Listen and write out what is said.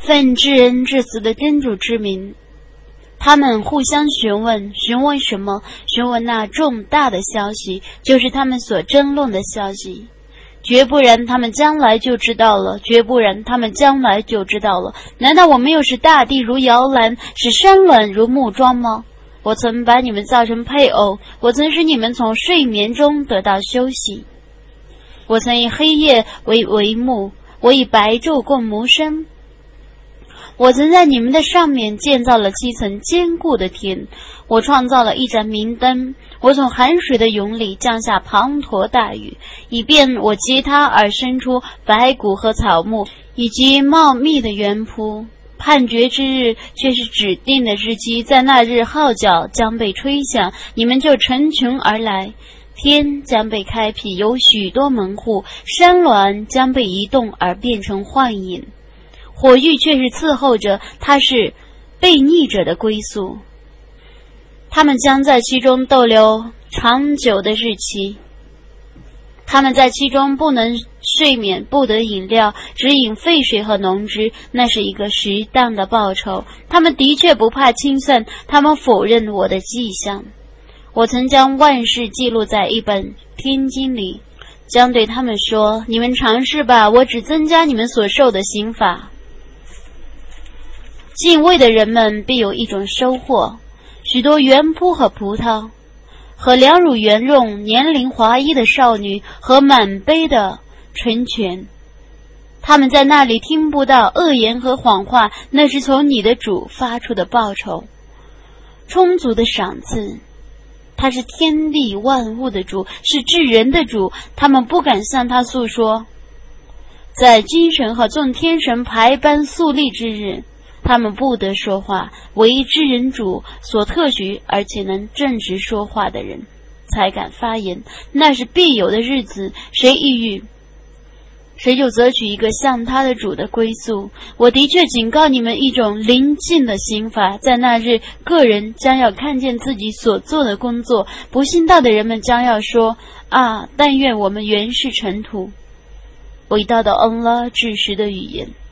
奉至恩至慈的真主之名。他们互相询问什么？询问那重大的消息，就是他们所争论的消息。绝不然他们将来就知道了，绝不然他们将来就知道了。难道我没有使大地如摇篮，使山峦如木桩吗？我曾把你们造成配偶，我曾使你们从睡眠中得到休息。我曾以黑夜为帷幕，我以白昼共谋生。我曾在你们的上面建造了7层坚固的天，我创造了一盏明灯，我从寒水的涌里降下滂沱大雨，以便我藉它而生出白骨和草木，以及茂密的园圃。判决之日却是指定的日期，在那日号角将被吹响，你们就成群而来，天将被开辟，有许多门户，山峦将被移动而变成幻影。火狱却是伺候着，它是悖逆者的归宿，他们将在其中逗留长久的日期。他们在其中不能睡眠，不得饮料，只饮沸水和浓汁，那是一个适当的报酬。他们的确不怕清算，他们否认我的迹象。我曾将万事记录在一本天经里，将对他们说：你们尝试吧，我只增加你们所受的刑罚。敬畏的人们必有一种收获，许多园圃和葡萄，和两乳圆润、年龄华裔的少女，和满杯的纯泉。他们在那里听不到恶言和谎话，那是从你的主发出的报酬，充足的赏赐。他是天地万物的主，是至人的主，他们不敢向他诉说。在精神和众天神排班肃立之日，他们不得说话，唯至人主所特许而且能正直说话的人才敢发言，那是必有的日子，谁抑郁，谁就择取一个向他的主的归宿。我的确警告你们一种临近的刑罚，在那日，个人将要看见自己所做的工作，不信道的人们将要说：啊，但愿我们原是尘土。伟大的安拉至实的语言。